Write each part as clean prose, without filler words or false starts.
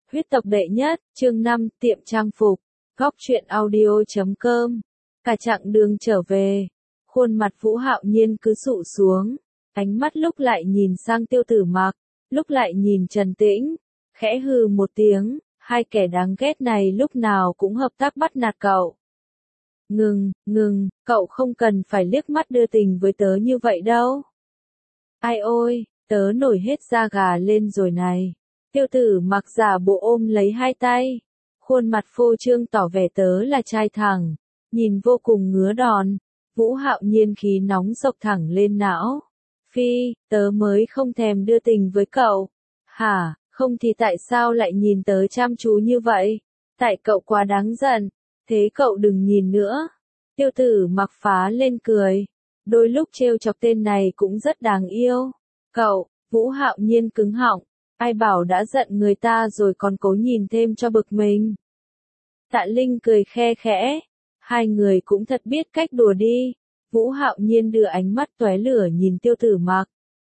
Huyết tộc đệ nhất, chương 5, tiệm trang phục, góc truyện audio.com. Cả chặng đường trở về, khuôn mặt Vũ Hạo Nhiên cứ sụ xuống, ánh mắt lúc lại nhìn sang Tiêu Tử Mặc, lúc lại nhìn Trần Tĩnh, khẽ hừ một tiếng, hai kẻ đáng ghét này lúc nào cũng hợp tác bắt nạt cậu. Ngừng, cậu không cần phải liếc mắt đưa tình với tớ như vậy đâu. Ai ôi, tớ nổi hết da gà lên rồi này. Tiêu Tử Mặc giả bộ ôm lấy hai tay, khuôn mặt phô trương tỏ vẻ tớ là trai thẳng, nhìn vô cùng ngứa đòn. Vũ Hạo Nhiên khí nóng sộc thẳng lên não. Phi, tớ mới không thèm đưa tình với cậu. Hả, không thì tại sao lại nhìn tớ chăm chú như vậy? Tại cậu quá đáng giận, thế cậu đừng nhìn nữa. Tiêu Tử Mặc phá lên cười, đôi lúc trêu chọc tên này cũng rất đáng yêu. Cậu, Vũ Hạo Nhiên cứng họng, ai bảo đã giận người ta rồi còn cố nhìn thêm cho bực mình. Tạ Linh cười khe khẽ, hai người cũng thật biết cách đùa đi. Vũ Hạo Nhiên đưa ánh mắt tóe lửa nhìn Tiêu Tử Mặc,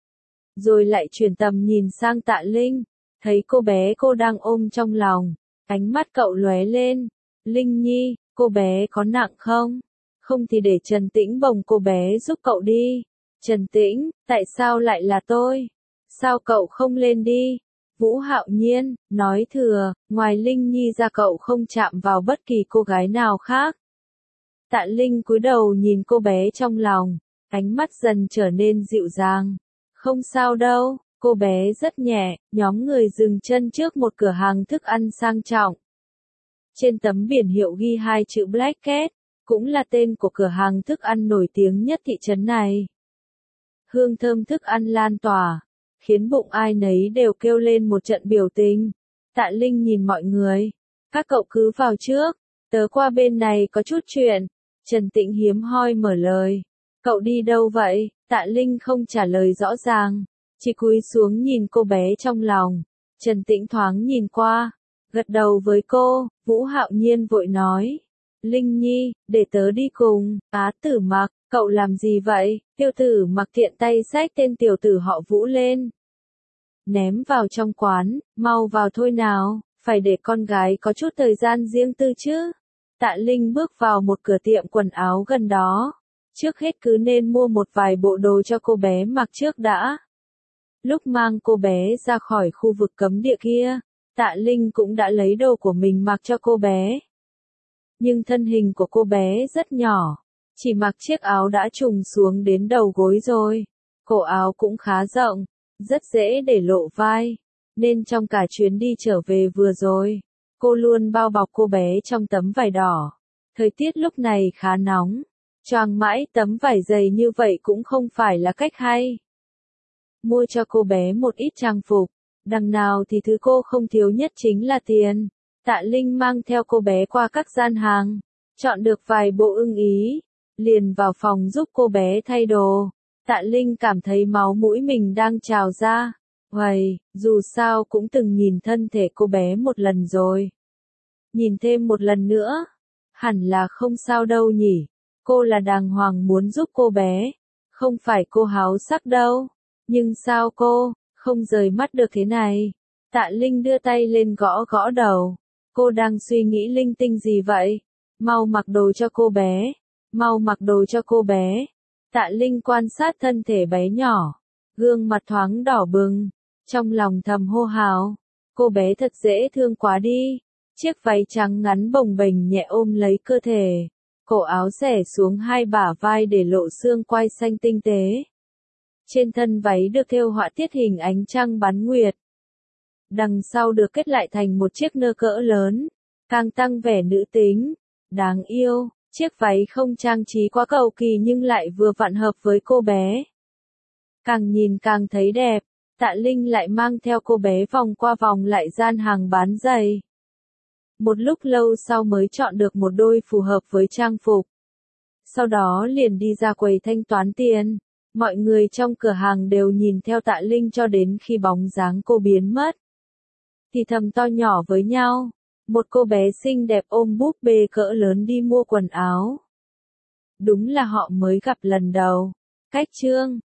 rồi lại chuyển tầm nhìn sang Tạ Linh, thấy cô bé cô đang ôm trong lòng, ánh mắt cậu lóe lên. Linh Nhi, cô bé có nặng không? Không thì để Trần Tĩnh bồng cô bé giúp cậu đi. Trần Tĩnh, tại sao lại là tôi? Sao cậu không lên đi? Vũ Hạo Nhiên nói thừa, ngoài Linh Nhi ra cậu không chạm vào bất kỳ cô gái nào khác. Tạ Linh cúi đầu nhìn cô bé trong lòng, ánh mắt dần trở nên dịu dàng. Không sao đâu, cô bé rất nhẹ. Nhóm người dừng chân trước một cửa hàng thức ăn sang trọng. Trên tấm biển hiệu ghi hai chữ Black Cat, cũng là tên của cửa hàng thức ăn nổi tiếng nhất thị trấn này. Hương thơm thức ăn lan tỏa, khiến bụng ai nấy đều kêu lên một trận biểu tình. Tạ Linh nhìn mọi người, các cậu cứ vào trước, tớ qua bên này có chút chuyện. Trần Tĩnh hiếm hoi mở lời, cậu đi đâu vậy? Tạ Linh không trả lời rõ ràng, chỉ cúi xuống nhìn cô bé trong lòng. Trần Tĩnh thoáng nhìn qua, gật đầu với cô. Vũ Hạo Nhiên vội nói, Linh Nhi, để tớ đi cùng. Tử Mặc, cậu làm gì vậy? Tiêu Tử Mặc tiện tay xách tên tiểu tử họ Vũ lên, ném vào trong quán. Mau vào thôi nào, phải để con gái có chút thời gian riêng tư chứ. Tạ Linh bước vào một cửa tiệm quần áo gần đó. Trước hết cứ nên mua một vài bộ đồ cho cô bé mặc trước đã. Lúc mang cô bé ra khỏi khu vực cấm địa kia, Tạ Linh cũng đã lấy đồ của mình mặc cho cô bé. Nhưng thân hình của cô bé rất nhỏ, chỉ mặc chiếc áo đã trùng xuống đến đầu gối rồi. Cổ áo cũng khá rộng, rất dễ để lộ vai, nên trong cả chuyến đi trở về vừa rồi, cô luôn bao bọc cô bé trong tấm vải đỏ. Thời tiết lúc này khá nóng, choàng mãi tấm vải dày như vậy cũng không phải là cách hay. Mua cho cô bé một ít trang phục, đằng nào thì thứ cô không thiếu nhất chính là tiền. Tạ Linh mang theo cô bé qua các gian hàng, chọn được vài bộ ưng ý, liền vào phòng giúp cô bé thay đồ. Tạ Linh cảm thấy máu mũi mình đang trào ra. Uầy, dù sao cũng từng nhìn thân thể cô bé một lần rồi. Nhìn thêm một lần nữa, hẳn là không sao đâu nhỉ. Cô là đàng hoàng muốn giúp cô bé, không phải cô háo sắc đâu. Nhưng sao cô không rời mắt được thế này? Tạ Linh đưa tay lên gõ gõ đầu. Cô đang suy nghĩ linh tinh gì vậy? Mau mặc đồ cho cô bé. Mau mặc đồ cho cô bé. Tạ Linh quan sát thân thể bé nhỏ, gương mặt thoáng đỏ bừng, trong lòng thầm hô hào. Cô bé thật dễ thương quá đi. Chiếc váy trắng ngắn bồng bềnh nhẹ ôm lấy cơ thể. Cổ áo xẻ xuống hai bả vai để lộ xương quai xanh tinh tế. Trên thân váy được thêu họa tiết hình ánh trăng bán nguyệt. Đằng sau được kết lại thành một chiếc nơ cỡ lớn, càng tăng vẻ nữ tính, đáng yêu. Chiếc váy không trang trí quá cầu kỳ nhưng lại vừa vặn hợp với cô bé. Càng nhìn càng thấy đẹp, Tạ Linh lại mang theo cô bé vòng qua vòng lại gian hàng bán giày. Một lúc lâu sau mới chọn được một đôi phù hợp với trang phục. Sau đó liền đi ra quầy thanh toán tiền. Mọi người trong cửa hàng đều nhìn theo Tạ Linh cho đến khi bóng dáng cô biến mất. Thì thầm to nhỏ với nhau. Một cô bé xinh đẹp ôm búp bê cỡ lớn đi mua quần áo. Đúng là họ mới gặp lần đầu. Cách chương